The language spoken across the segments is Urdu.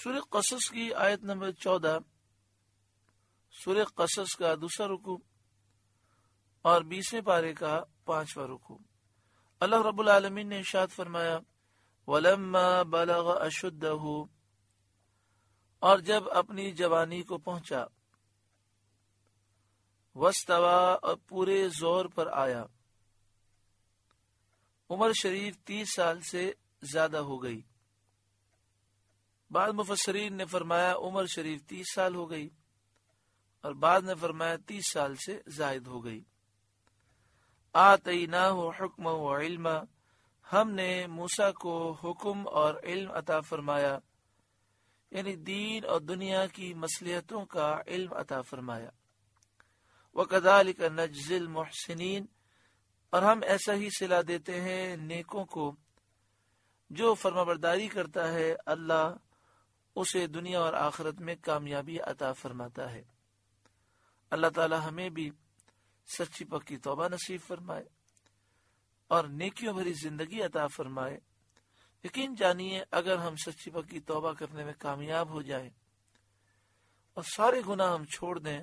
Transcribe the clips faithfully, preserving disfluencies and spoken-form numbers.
سورہ قصص کی آیت نمبر چودہ، سورہ قصص کا دوسرا رکوع اور بیسویں پارے کا پانچواں رکوع۔ اللہ رب العالمین نے ارشاد فرمایا وَلَمَّا بَلَغَ أَشُدَّهُ، اور جب اپنی جوانی کو پہنچا، وَاسْتَوَىٰ، اور پورے زور پر آیا۔ عمر شریف تیس سال سے زیادہ ہو گئی۔ بعض مفسرین نے فرمایا عمر شریف تیس سال ہو گئی، اور بعض نے فرمایا تیس سال سے زائد ہو گئی۔ آتیناہ حکما و علما، ہم نے موسیٰ کو حکم اور علم عطا فرمایا، یعنی دین اور دنیا کی مصلحتوں کا علم عطا فرمایا۔ وَكَذَلِكَ نَجْزِي الْمُحْسِنِينَ، اور ہم ایسا ہی صلہ دیتے ہیں نیکوں کو، جو فرمانبرداری کرتا ہے اللہ اسے دنیا اور آخرت میں کامیابی عطا فرماتا ہے۔ اللہ تعالی ہمیں بھی سچی پکی توبہ نصیب فرمائے اور نیکیوں بھری زندگی عطا فرمائے۔ یقین جانیے اگر ہم سچی پکی توبہ کرنے میں کامیاب ہو جائیں اور سارے گناہ ہم چھوڑ دیں،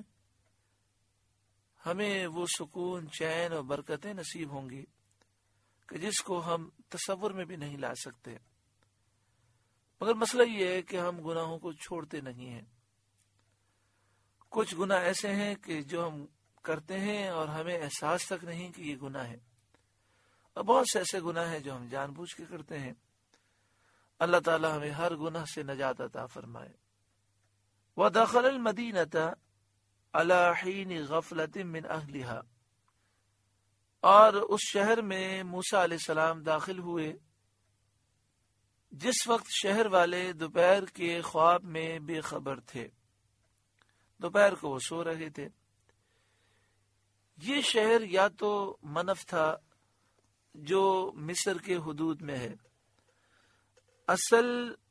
ہمیں وہ سکون، چین اور برکتیں نصیب ہوں گی کہ جس کو ہم تصور میں بھی نہیں لا سکتے۔ مگر مسئلہ یہ ہے کہ ہم گناہوں کو چھوڑتے نہیں ہیں۔ کچھ گناہ ایسے ہیں کہ جو ہم کرتے ہیں اور ہمیں احساس تک نہیں کہ یہ گناہ ہے، اور بہت سے ایسے گناہ ہیں جو ہم جان بوجھ کے کرتے ہیں۔ اللہ تعالی ہمیں ہر گناہ سے نجات عطا فرمائے۔ وَدَخَلَ الْمَدِينَةَ عَلَى حِينِ غَفْلَةٍ مِّنْ أَهْلِهَا، اور اس شہر میں موسیٰ علیہ السلام داخل ہوئے جس وقت شہر والے دوپہر کے خواب میں بے خبر تھے۔ دوپہر کو وہ سو رہے تھے۔ یہ شہر یا تو منف تھا جو مصر کے حدود میں ہے، اصل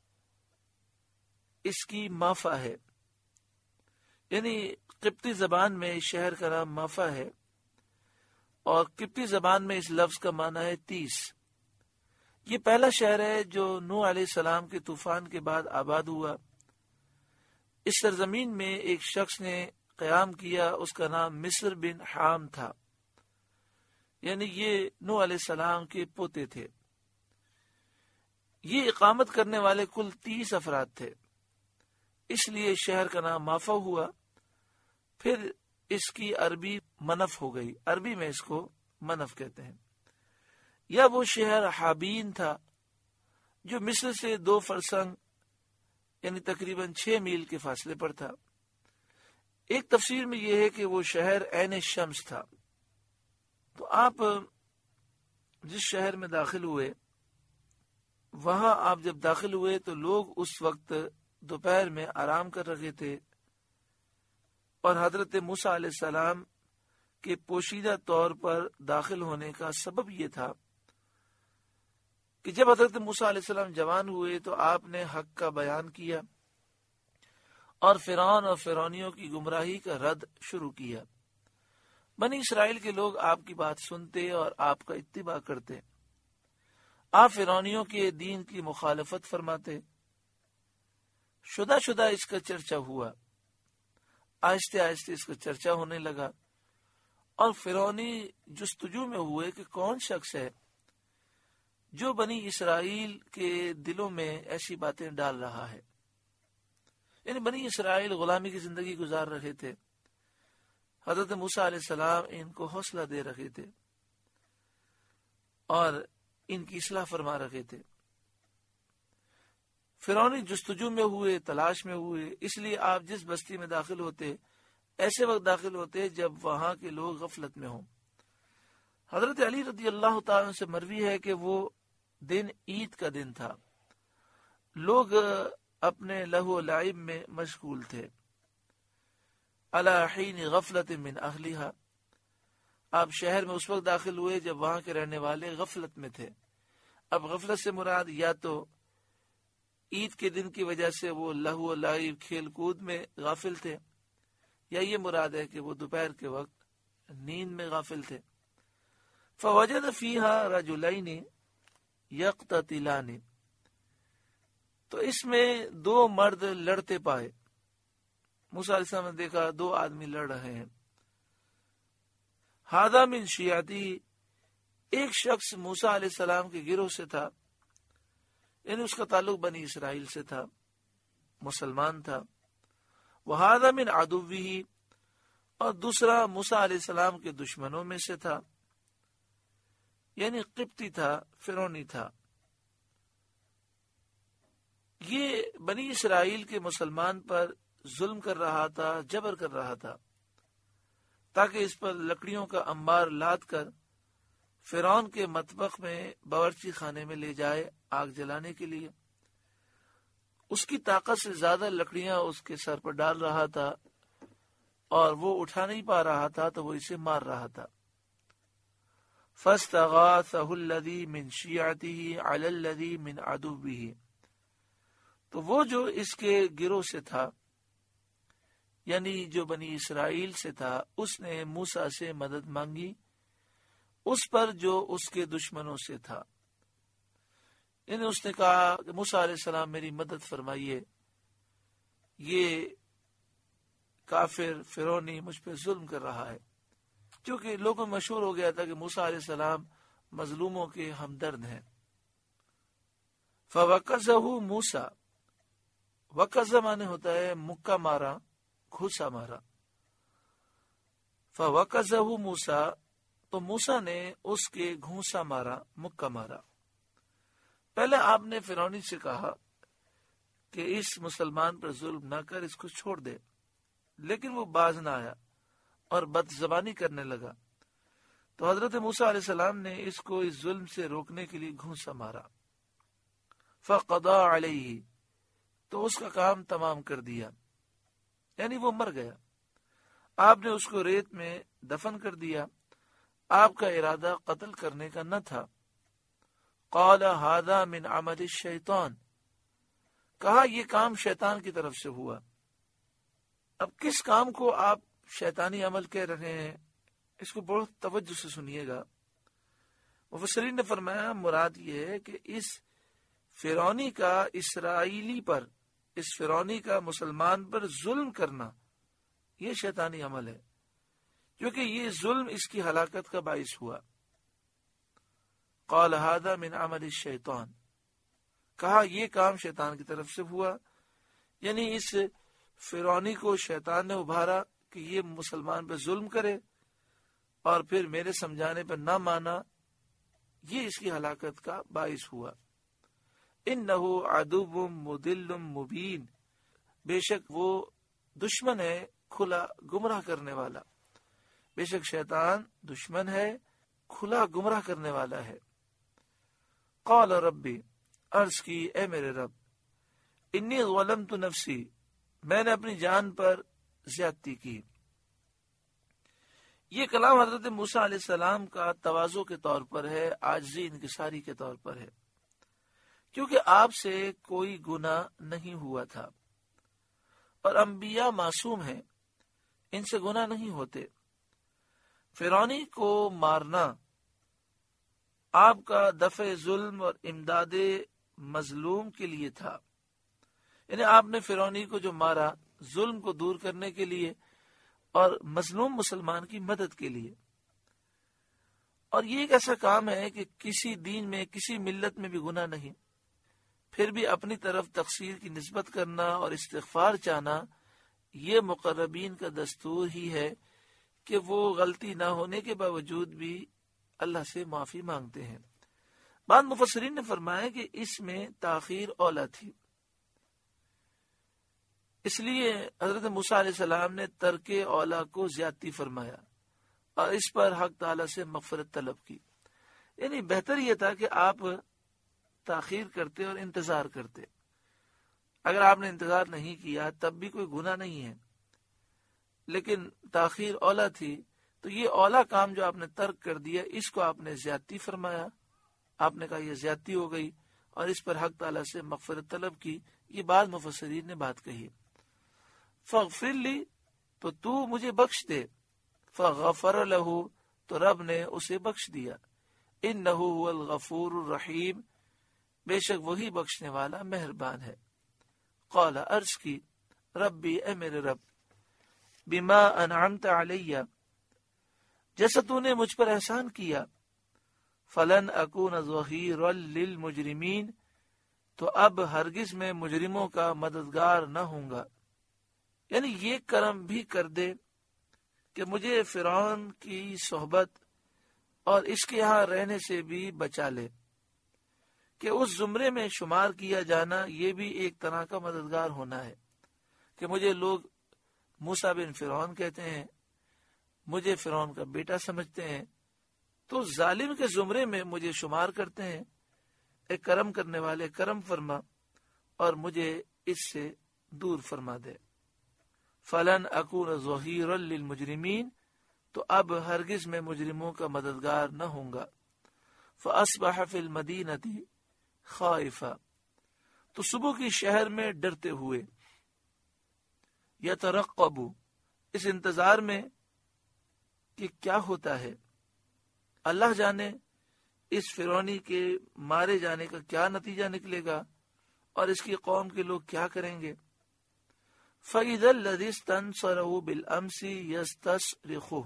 اس کی مافا ہے، یعنی قبطی زبان میں اس شہر کا نام مافا ہے، اور قبطی زبان میں اس لفظ کا معنی ہے تیس۔ یہ پہلا شہر ہے جو نوح علیہ السلام کے طوفان کے بعد آباد ہوا۔ اس سرزمین میں ایک شخص نے قیام کیا، اس کا نام مصر بن حام تھا، یعنی یہ نوح علیہ السلام کے پوتے تھے۔ یہ اقامت کرنے والے کل تیس افراد تھے، اس لیے شہر کا نام مافا ہوا۔ پھر اس کی عربی منف ہو گئی، عربی میں اس کو منف کہتے ہیں۔ یا وہ شہر حابین تھا جو مصر سے دو فرسنگ یعنی تقریباً چھ میل کے فاصلے پر تھا۔ ایک تفسیر میں یہ ہے کہ وہ شہر عین شمس تھا۔ تو آپ جس شہر میں داخل ہوئے، وہاں آپ جب داخل ہوئے تو لوگ اس وقت دوپہر میں آرام کر رہے تھے، اور حضرت موسیٰ علیہ السلام کے پوشیدہ طور پر داخل ہونے کا سبب یہ تھا کہ جب حضرت موسیٰ علیہ السلام جوان ہوئے تو آپ نے حق کا بیان کیا اور فرعون اور فرعونیوں کی گمراہی کا رد شروع کیا۔ بنی اسرائیل کے لوگ آپ کی بات سنتے اور آپ کا اتباع کرتے۔ آپ فرعونیوں کے دین کی مخالفت فرماتے۔ شدہ شدہ اس کا چرچا ہوا، آہستہ آہستہ اس کا چرچا ہونے لگا، اور فرعونی جستجو میں ہوئے کہ کون شخص ہے جو بنی اسرائیل کے دلوں میں ایسی باتیں ڈال رہا ہے۔ یعنی بنی اسرائیل غلامی کی زندگی گزار رہے تھے، حضرت موسیٰ علیہ السلام ان کو حوصلہ دے رہے تھے اور ان کی اصلاح فرما رہے تھے۔ فرعونی جستجو میں ہوئے، تلاش میں ہوئے، اس لیے آپ جس بستی میں داخل ہوتے ایسے وقت داخل ہوتے جب وہاں کے لوگ غفلت میں ہوں۔ حضرت علی رضی اللہ تعالیٰ سے مروی ہے کہ وہ دن عید کا دن تھا، لوگ اپنے لہو و لعب میں مشغول تھے۔ علی حین غفلت من اہلہا، آپ شہر میں اس وقت داخل ہوئے جب وہاں کے رہنے والے غفلت میں تھے۔ اب غفلت سے مراد یا تو عید کے دن کی وجہ سے وہ لہو و لعب کھیل کود میں غافل تھے، یا یہ مراد ہے کہ وہ دوپہر کے وقت نیند میں غافل تھے۔ فوجد فیہا رجلین یقتتلان، تو اس میں دو مرد لڑتے پائے. موسیٰ علیہ السلام نے دیکھا دو آدمی لڑ رہے ہیں. ہادہ من شیعتی، ایک شخص موسیٰ علیہ السلام کے گروہ سے تھا، یعنی اس کا تعلق بنی اسرائیل سے تھا، مسلمان تھا. وہادہ من عدوہ، اور دوسرا موسیٰ علیہ السلام کے دشمنوں میں سے تھا، یعنی قبطی تھا، فرعونی تھا. یہ بنی اسرائیل کے مسلمان پر ظلم کر رہا تھا، جبر کر رہا تھا، تاکہ اس پر لکڑیوں کا انبار لاد کر فرعون کے مطبخ میں باورچی خانے میں لے جائے آگ جلانے کے لیے. اس کی طاقت سے زیادہ لکڑیاں اس کے سر پر ڈال رہا تھا اور وہ اٹھا نہیں پا رہا تھا تو وہ اسے مار رہا تھا. فَاسْتَغَاثَهُ الَّذِي مِنْ شِيعَتِهِ عَلَى الَّذِي مِنْ عَدُوِّهِ، تو وہ جو اس کے گروہ سے تھا، یعنی جو بنی اسرائیل سے تھا، اس نے موسیٰ سے مدد مانگی اس پر جو اس کے دشمنوں سے تھا. یعنی اس نے کہا کہ موسیٰ علیہ السلام میری مدد فرمائیے، یہ کافر فرعونی مجھ پہ ظلم کر رہا ہے. کیونکہ لوگوں میں مشہور ہو گیا تھا کہ موسیٰ علیہ السلام مظلوموں کے ہمدرد ہیں. فَوَقَذَهُ موسیٰ، وقذہ مانے ہوتا ہے مکہ مارا، گھوسا مارا. فَوَقَذَهُ موسیٰ، تو موسیٰ نے اس کے گھوسا مارا، مکہ مارا. پہلے آپ نے فرعونی سے کہا کہ اس مسلمان پر ظلم نہ کر، اس کو چھوڑ دے، لیکن وہ باز نہ آیا اور بد زبانی کرنے لگا. تو حضرت موسیٰ علیہ السلام نے اس کو اس ظلم سے روکنے کے لیے گھونسا مارا. فَقَضَى عَلَيْهِ، تو اس کا کام تمام کر دیا، یعنی وہ مر گیا. آپ نے اس کو ریت میں دفن کر دیا. آپ کا ارادہ قتل کرنے کا نہ تھا. قال هذا من عمل الشیطان، کہا یہ کام شیطان کی طرف سے ہوا. اب کس کام کو آپ شیطانی عمل کہہ رہے ہیں، اس کو بہت توجہ سے سنیے گا. مفسرین نے فرمایا مراد یہ ہے کہ اس فرعونی کا اسرائیلی پر، اس فرعونی کا مسلمان پر ظلم کرنا، یہ شیطانی عمل ہے، کیونکہ یہ ظلم اس کی ہلاکت کا باعث ہوا. قال هذا من عمل الشیطان، کہا یہ کام شیطان کی طرف سے ہوا، یعنی اس فرعونی کو شیطان نے ابھارا کہ یہ مسلمان پہ ظلم کرے اور پھر میرے سمجھانے پر نہ مانا، یہ اس کی ہلاکت کا باعث ہوا. انہو عدو مضل مبین، بے شک وہ دشمن ہے کھلا گمراہ کرنے والا. بے شک شیطان دشمن ہے، کھلا گمراہ کرنے والا ہے. قال ربی، عرض کی اے میرے رب، انی ظلمت نفسی، میں نے اپنی جان پر زیادتی کی. یہ کلام حضرت موسیٰ علیہ السلام کا تواضع کے طور پر ہے، عاجزی انکساری کے طور پر ہے، کیونکہ آپ سے کوئی گناہ نہیں ہوا تھا اور انبیاء معصوم ہیں، ان سے گناہ نہیں ہوتے. فرعونی کو مارنا آپ کا دفع ظلم اور امداد مظلوم کے لیے تھا، یعنی آپ نے فرعونی کو جو مارا ظلم کو دور کرنے کے لیے اور مظلوم مسلمان کی مدد کے لیے. اور یہ ایک ایسا کام ہے کہ کسی دین میں، کسی ملت میں بھی گناہ نہیں، پھر بھی اپنی طرف تقصیر کی نسبت کرنا اور استغفار چاہنا، یہ مقربین کا دستور ہی ہے کہ وہ غلطی نہ ہونے کے باوجود بھی اللہ سے معافی مانگتے ہیں. بعض مفسرین نے فرمایا کہ اس میں تاخیر اولا تھی، اس لیے حضرت موسیٰ علیہ السلام نے ترک اولا کو زیادتی فرمایا اور اس پر حق تعالی سے مغفرت طلب کی. یعنی بہتر یہ تھا کہ آپ تاخیر کرتے اور انتظار کرتے. اگر آپ نے انتظار نہیں کیا تب بھی کوئی گناہ نہیں ہے، لیکن تاخیر اولا تھی، تو یہ اولا کام جو آپ نے ترک کر دیا، اس کو آپ نے زیادتی فرمایا. آپ نے کہا یہ زیادتی ہو گئی اور اس پر حق تعالی سے مغفرت طلب کی. یہ بعض مفسرین نے بات کہی. فاغفر لی، تو تو مجھے بخش دے. فغفر لہ، تو رب نے اسے بخش دیا. انہ هو الغفور الرحیم، بے شک وہی بخشنے والا مہربان ہے۔ قال عرض کی ربی اے میرے رب، بما انعمت علیہ جیسا تو نے مجھ پر احسان کیا، فلن اکون ظہیرا للمجرمین تو اب ہرگز میں مجرموں کا مددگار نہ ہوں گا۔ یعنی یہ کرم بھی کر دے کہ مجھے فرعون کی صحبت اور اس کے یہاں رہنے سے بھی بچا لے، کہ اس زمرے میں شمار کیا جانا یہ بھی ایک طرح کا مددگار ہونا ہے، کہ مجھے لوگ موسیٰ بن فرعون کہتے ہیں، مجھے فرعون کا بیٹا سمجھتے ہیں، تو ظالم کے زمرے میں مجھے شمار کرتے ہیں۔ اے کرم کرنے والے کرم فرما اور مجھے اس سے دور فرما دے۔ فلن اکون ظہیرا للمجرمین تو اب ہرگز میں مجرموں کا مددگار نہ ہوں گا۔ فاصبح فی المدینۃ خائفا تو صبح کی شہر میں ڈرتے ہوئے، یترقب اس انتظار میں کہ کیا ہوتا ہے، اللہ جانے اس فرعونی کے مارے جانے کا کیا نتیجہ نکلے گا اور اس کی قوم کے لوگ کیا کریں گے۔ فَإِذَا الَّذِي اسْتَنصَرَهُ بِالْأَمْسِ يَسْتَصْرِخُهُ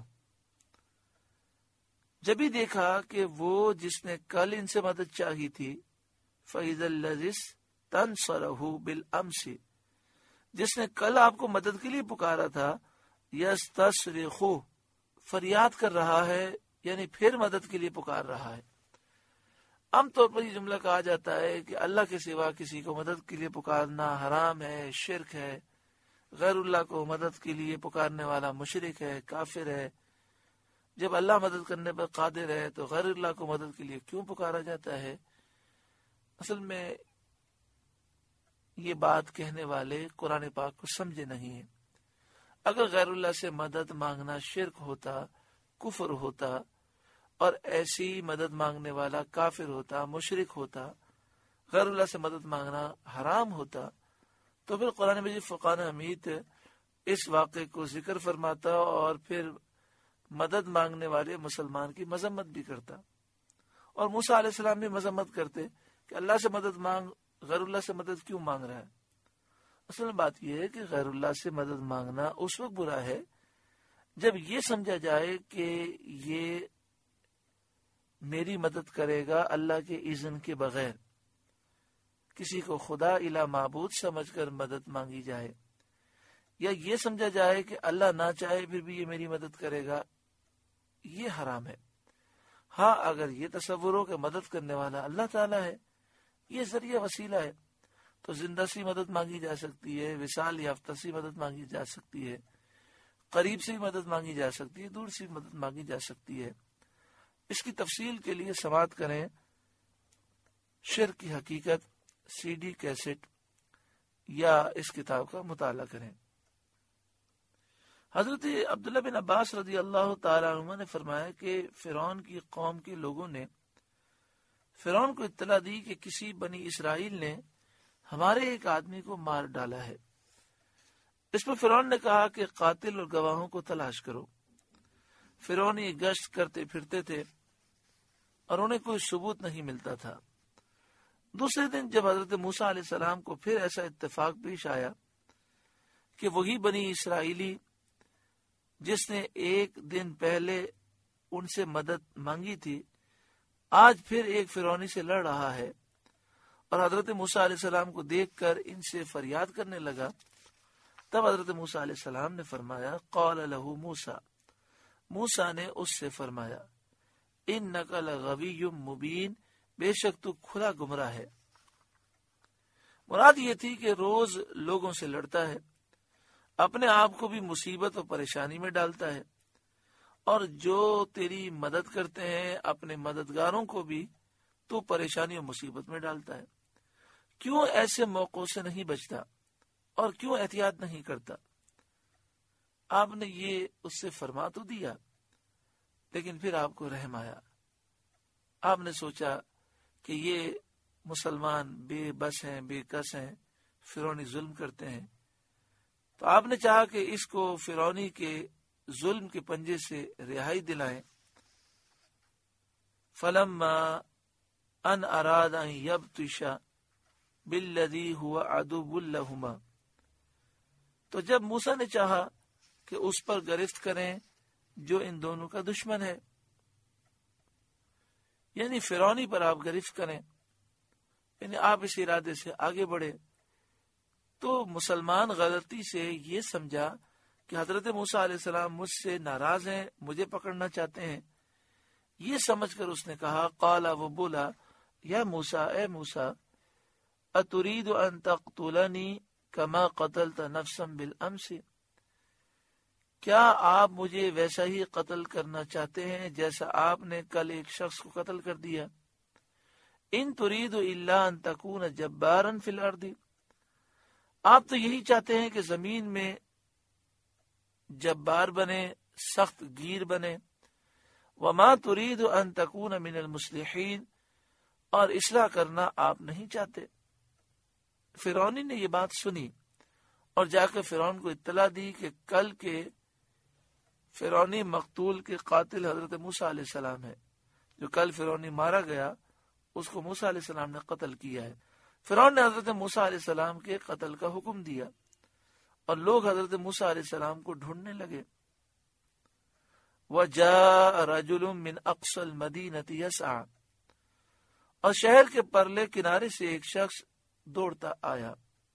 جب ہی دیکھا کہ وہ جس نے کل ان سے مدد چاہی تھی، فَإِذَا الَّذِي اسْتَنصَرَهُ بِالْأَمْسِ جس نے کل آپ کو مدد کے لیے پکارا تھا، يَسْتَصْرِخُهُ فریاد کر رہا ہے، یعنی پھر مدد کے لیے پکار رہا ہے۔ عام طور پر یہ جملہ کہا جاتا ہے کہ اللہ کے سوا کسی کو مدد کے لیے پکارنا حرام ہے، شرک ہے، غیر اللہ کو مدد کے لیے پکارنے والا مشرک ہے، کافر ہے۔ جب اللہ مدد کرنے پر قادر ہے تو غیر اللہ کو مدد کے لیے کیوں پکارا جاتا ہے؟ اصل میں یہ بات کہنے والے قرآن پاک کو سمجھے نہیں ہیں۔ اگر غیر اللہ سے مدد مانگنا شرک ہوتا، کفر ہوتا، اور ایسی مدد مانگنے والا کافر ہوتا، مشرک ہوتا، غیر اللہ سے مدد مانگنا حرام ہوتا، تو پھر قرآن مجید فرقان حمید اس واقعے کو ذکر فرماتا اور پھر مدد مانگنے والے مسلمان کی مذمت بھی کرتا، اور موسیٰ علیہ السلام بھی مذمت کرتے کہ اللہ سے مدد مانگ، غیر اللہ سے مدد کیوں مانگ رہا ہے۔ اصل بات یہ ہے کہ غیر اللہ سے مدد مانگنا اس وقت برا ہے جب یہ سمجھا جائے کہ یہ میری مدد کرے گا اللہ کے اذن کے بغیر، کسی کو خدا الہ معبود سمجھ کر مدد مانگی جائے، یا یہ سمجھا جائے کہ اللہ نہ چاہے پھر بھی یہ میری مدد کرے گا، یہ حرام ہے۔ ہاں اگر یہ تصور ہو کہ مدد کرنے والا اللہ تعالیٰ ہے، یہ ذریعہ وسیلہ ہے، تو زندہ سی مدد مانگی جا سکتی ہے، وصال یافتہ سی مدد مانگی جا سکتی ہے، قریب سے مدد مانگی جا سکتی ہے، دور سے مدد مانگی جا سکتی ہے۔ اس کی تفصیل کے لیے سماعت کریں شرک کی حقیقت سی ڈی کیسٹ یا اس کتاب کا مطالعہ کریں۔ حضرت عبداللہ بن عباس رضی اللہ تعالی عنہ نے فرمایا کہ فرعون کی قوم کے لوگوں نے فرعون کو اطلاع دی کہ کسی بنی اسرائیل نے ہمارے ایک آدمی کو مار ڈالا ہے۔ اس پر فرعون نے کہا کہ قاتل اور گواہوں کو تلاش کرو۔ فرعون یہ گشت کرتے پھرتے تھے اور انہیں کوئی ثبوت نہیں ملتا تھا۔ دوسرے دن جب حضرت موسیٰ علیہ السلام کو پھر ایسا اتفاق پیش آیا کہ وہی بنی اسرائیلی جس نے ایک دن پہلے ان سے مدد مانگی تھی، آج پھر ایک فرعونی سے لڑ رہا ہے، اور حضرت موسیٰ علیہ السلام کو دیکھ کر ان سے فریاد کرنے لگا، تب حضرت موسیٰ علیہ السلام نے فرمایا، قال لہ موسیٰ موسیٰ نے اس سے فرمایا، انک لغوی مبین بے شک تو کھلا گمراہ ہے۔ مراد یہ تھی کہ روز لوگوں سے لڑتا ہے، اپنے آپ کو بھی مصیبت اور پریشانی میں ڈالتا ہے، اور جو تیری مدد کرتے ہیں اپنے مددگاروں کو بھی تو پریشانی اور مصیبت میں ڈالتا ہے۔ کیوں ایسے موقعوں سے نہیں بچتا اور کیوں احتیاط نہیں کرتا؟ آپ نے یہ اس سے فرما تو دیا، لیکن پھر آپ کو رحم آیا۔ آپ نے سوچا کہ یہ مسلمان بے بس ہیں، بے کس ہیں، فرعونی ظلم کرتے ہیں، تو آپ نے چاہا کہ اس کو فرعونی کے ظلم کے پنجے سے رہائی دلائیں۔ فلما ان اراد ان یبطش بالذی هو عدو لہما، تو جب موسیٰ نے چاہا کہ اس پر گرفت کریں جو ان دونوں کا دشمن ہے، یعنی فرعونی پر آپ گرفت کریں، یعنی آپ اس ارادے سے آگے بڑھے، تو مسلمان غلطی سے یہ سمجھا کہ حضرت موسیٰ علیہ السلام مجھ سے ناراض ہیں، مجھے پکڑنا چاہتے ہیں. یہ سمجھ کر اس نے کہا، قالا، وہ بولا، یا موسیٰ، اے موسیٰ، اترید ان تقتلنی کما قتلت نفسا بالامس، کیا آپ مجھے ویسا ہی قتل کرنا چاہتے ہیں جیسا آپ نے کل ایک شخص کو قتل کر دیا؟ ان ترید الا ان تکون جبارا فی الارض، آپ تو یہی چاہتے ہیں کہ زمین میں جبار بنے، سخت گیر بنے. وما ترید ان تکون من المصلحین، اور اصلاح کرنا آپ نہیں چاہتے. فرعونی نے یہ بات سنی اور جا کے فرعون کو اطلاع دی کہ کل کے فرعونی مقتول کے قاتل حضرت موسیٰ علیہ السلام ہے، جو کل فرعونی مارا گیا اس کو موسیٰ علیہ السلام نے قتل کیا ہے. فرعون نے حضرت موسیٰ علیہ السلام کے قتل کا حکم دیا اور لوگ حضرت موسیٰ علیہ السلام کو ڈھونڈنے لگے. وَجَاءَ رَجُلٌ مِّنْ أَقْصَى الْمَدِينَةِ يَسْعَى، اور شہر کے پرلے کنارے سے ایک شخص دوڑتا آیا،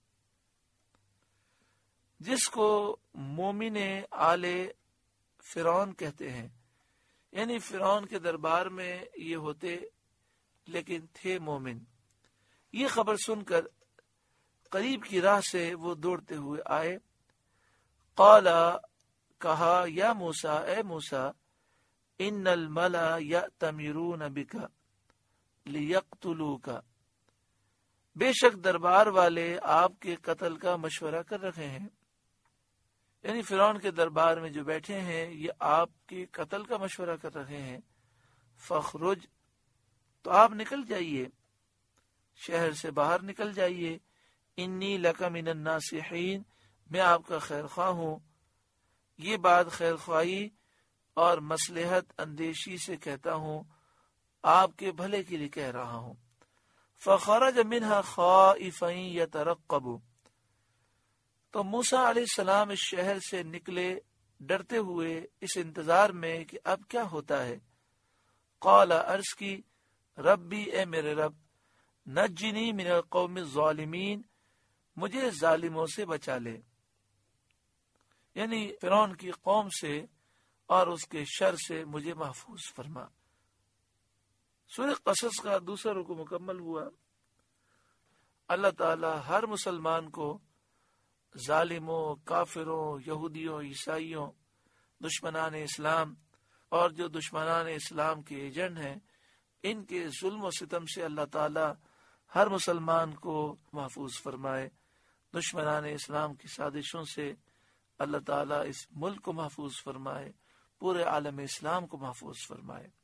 جس کو مومن آل فرعون کہتے ہیں، یعنی فرعون کے دربار میں یہ ہوتے لیکن تھے مومن. یہ خبر سن کر قریب کی راہ سے وہ دوڑتے ہوئے آئے. قالا، کہا، یا موسیٰ، اے موسیٰ، ان الملا یأتمرون بک لیقتلوک، بے شک دربار والے آپ کے قتل کا مشورہ کر رہے ہیں. یعنی فرعون کے دربار میں جو بیٹھے ہیں یہ آپ کے قتل کا مشورہ کر رہے ہیں. فخرج، تو آپ نکل جائیے، شہر سے باہر نکل جائیے. انی لک من الناصحین، میں آپ کا خیر خواہ ہوں. یہ بات خیر خواہی اور مصلحت اندیشی سے کہتا ہوں، آپ کے بھلے کے لیے کہہ رہا ہوں. فخرج منها خائفا يترقب، تو موسیٰ علیہ السلام اس شہر سے نکلے ڈرتے ہوئے، اس انتظار میں کہ اب کیا ہوتا ہے. قال، عرض کی، ربی، اے میرے رب، نجنی من القوم الظالمین، مجھے ظالموں سے بچا لے، یعنی فرعون کی قوم سے اور اس کے شر سے مجھے محفوظ فرما. سورہ قصص کا دوسرا رکوع مکمل ہوا. اللہ تعالی ہر مسلمان کو ظالموں، کافروں، یہودیوں، عیسائیوں، دشمنان اسلام اور جو دشمنان اسلام کے ایجنٹ ہیں، ان کے ظلم و ستم سے اللہ تعالی ہر مسلمان کو محفوظ فرمائے. دشمنان اسلام کی سازشوں سے اللہ تعالی اس ملک کو محفوظ فرمائے، پورے عالم اسلام کو محفوظ فرمائے.